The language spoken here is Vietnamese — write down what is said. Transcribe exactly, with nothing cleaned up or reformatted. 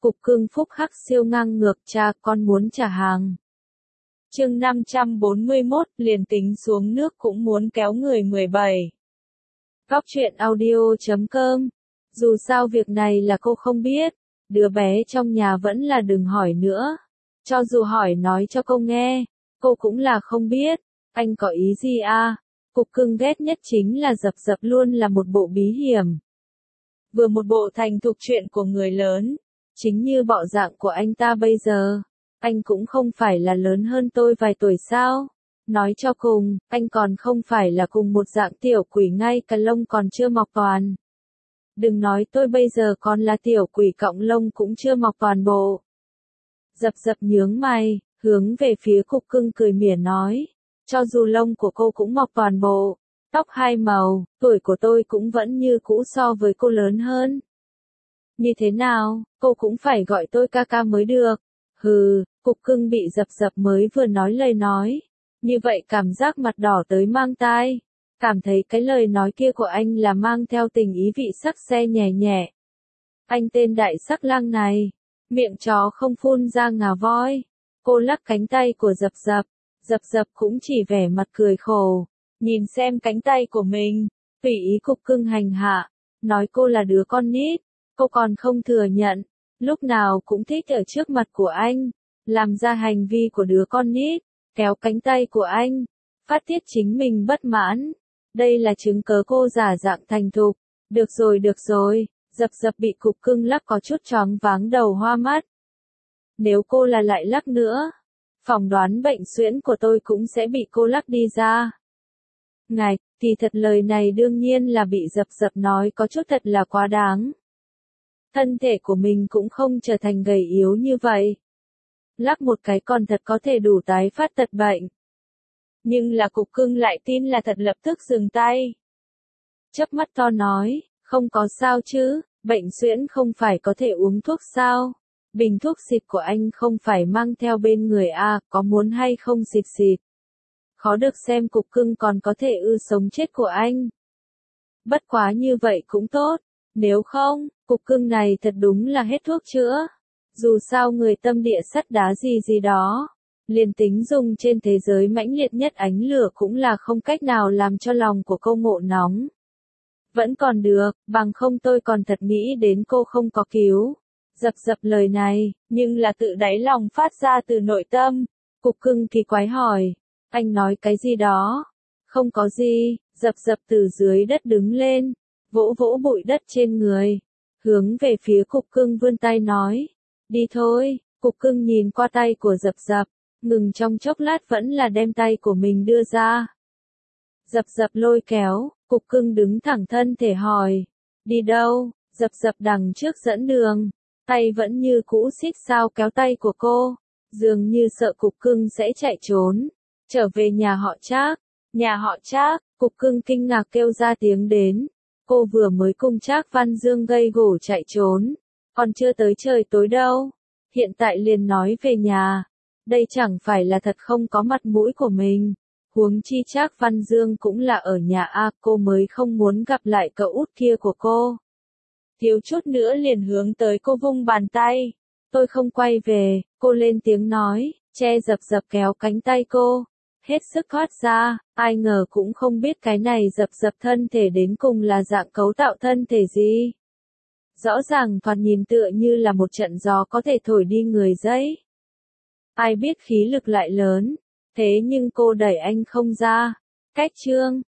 Cục cưng phúc hắc siêu ngang ngược, cha con muốn trả hàng. Chương năm trăm bốn mươi mốt, liền tính xuống nước cũng muốn kéo người mười bảy. Góc truyện audio chấm com. Dù sao việc này là cô không biết, đứa bé trong nhà vẫn là đừng hỏi nữa. Cho dù hỏi nói cho cô nghe, cô cũng là không biết. Anh có ý gì à? Cục cưng ghét nhất chính là Dập Dập luôn là một bộ bí hiểm. Vừa một bộ thành thục chuyện của người lớn, chính như bộ dạng của anh ta bây giờ. Anh cũng không phải là lớn hơn tôi vài tuổi sao? Nói cho cùng, anh còn không phải là cùng một dạng tiểu quỷ, ngay cả lông còn chưa mọc toàn. Đừng nói tôi bây giờ còn là tiểu quỷ cọng lông cũng chưa mọc toàn bộ. Dập Dập nhướng mày, hướng về phía cục cưng cười mỉa nói. Cho dù lông của cô cũng mọc toàn bộ, tóc hai màu, tuổi của tôi cũng vẫn như cũ so với cô lớn hơn. Như thế nào, cô cũng phải gọi tôi ca ca mới được. Hừ, cục cưng bị Dập Dập mới vừa nói lời nói. Như vậy cảm giác mặt đỏ tới mang tai. Cảm thấy cái lời nói kia của anh là mang theo tình ý vị sắc xe nhẹ nhẹ. Anh tên đại sắc lang này, miệng chó không phun ra ngà voi. Cô lắc cánh tay của Dập Dập. Dập Dập cũng chỉ vẻ mặt cười khổ. Nhìn xem cánh tay của mình, tùy ý cục cưng hành hạ. Nói cô là đứa con nít. Cô còn không thừa nhận. Lúc nào cũng thích ở trước mặt của anh. Làm ra hành vi của đứa con nít. Kéo cánh tay của anh. Phát tiết chính mình bất mãn. Đây là chứng cớ cô giả dạng thành thục. Được rồi được rồi. Dập Dập bị cục cưng lắc có chút choáng váng đầu hoa mắt. Nếu cô là lại lắc nữa, phỏng đoán bệnh suyễn của tôi cũng sẽ bị cô lắc đi ra. Ngài, thì thật lời này đương nhiên là bị Dập Dập nói có chút thật là quá đáng. Thân thể của mình cũng không trở thành gầy yếu như vậy. Lắc một cái còn thật có thể đủ tái phát tật bệnh. Nhưng là cục cưng lại tin là thật, lập tức dừng tay. Chớp mắt to nói, không có sao chứ, bệnh suyễn không phải có thể uống thuốc sao? Bình thuốc xịt của anh không phải mang theo bên người à, có muốn hay không xịt xịt? Khó được xem cục cưng còn có thể ư sống chết của anh. Bất quá như vậy cũng tốt, nếu không, cục cưng này thật đúng là hết thuốc chữa. Dù sao người tâm địa sắt đá gì gì đó, liền tính dùng trên thế giới mãnh liệt nhất ánh lửa cũng là không cách nào làm cho lòng của cô ngộ nóng. Vẫn còn được, bằng không tôi còn thật nghĩ đến cô không có cứu. Dập Dập lời này, nhưng là tự đáy lòng phát ra từ nội tâm. Cục cưng kỳ quái hỏi, anh nói cái gì đó? Không có gì. Dập Dập từ dưới đất đứng lên, vỗ vỗ bụi đất trên người, hướng về phía cục cưng vươn tay nói, đi thôi. Cục cưng nhìn qua tay của Dập Dập, ngừng trong chốc lát vẫn là đem tay của mình đưa ra. Dập Dập lôi kéo, cục cưng đứng thẳng thân thể hỏi, đi đâu? Dập Dập đằng trước dẫn đường, tay vẫn như cũ xích sao kéo tay của cô, dường như sợ cục cưng sẽ chạy trốn. Trở về nhà họ Trác. Nhà họ Trác. Cục cưng kinh ngạc kêu ra tiếng đến. Cô vừa mới cùng Trác Văn Dương gây gổ chạy trốn, còn chưa tới trời tối đâu, hiện tại liền nói về nhà. Đây chẳng phải là thật không có mặt mũi của mình. Huống chi Trác Văn Dương cũng là ở nhà a, cô mới không muốn gặp lại cậu út kia của cô. Thiếu chút nữa liền hướng tới cô vung bàn tay. Tôi không quay về, cô lên tiếng nói, che Dập Dập kéo cánh tay cô, hết sức thoát ra. Ai ngờ cũng không biết cái này Dập Dập thân thể đến cùng là dạng cấu tạo thân thể gì. Rõ ràng thoạt nhìn tựa như là một trận gió có thể thổi đi người giấy. Ai biết khí lực lại lớn, thế nhưng cô đẩy anh không ra. Cách chương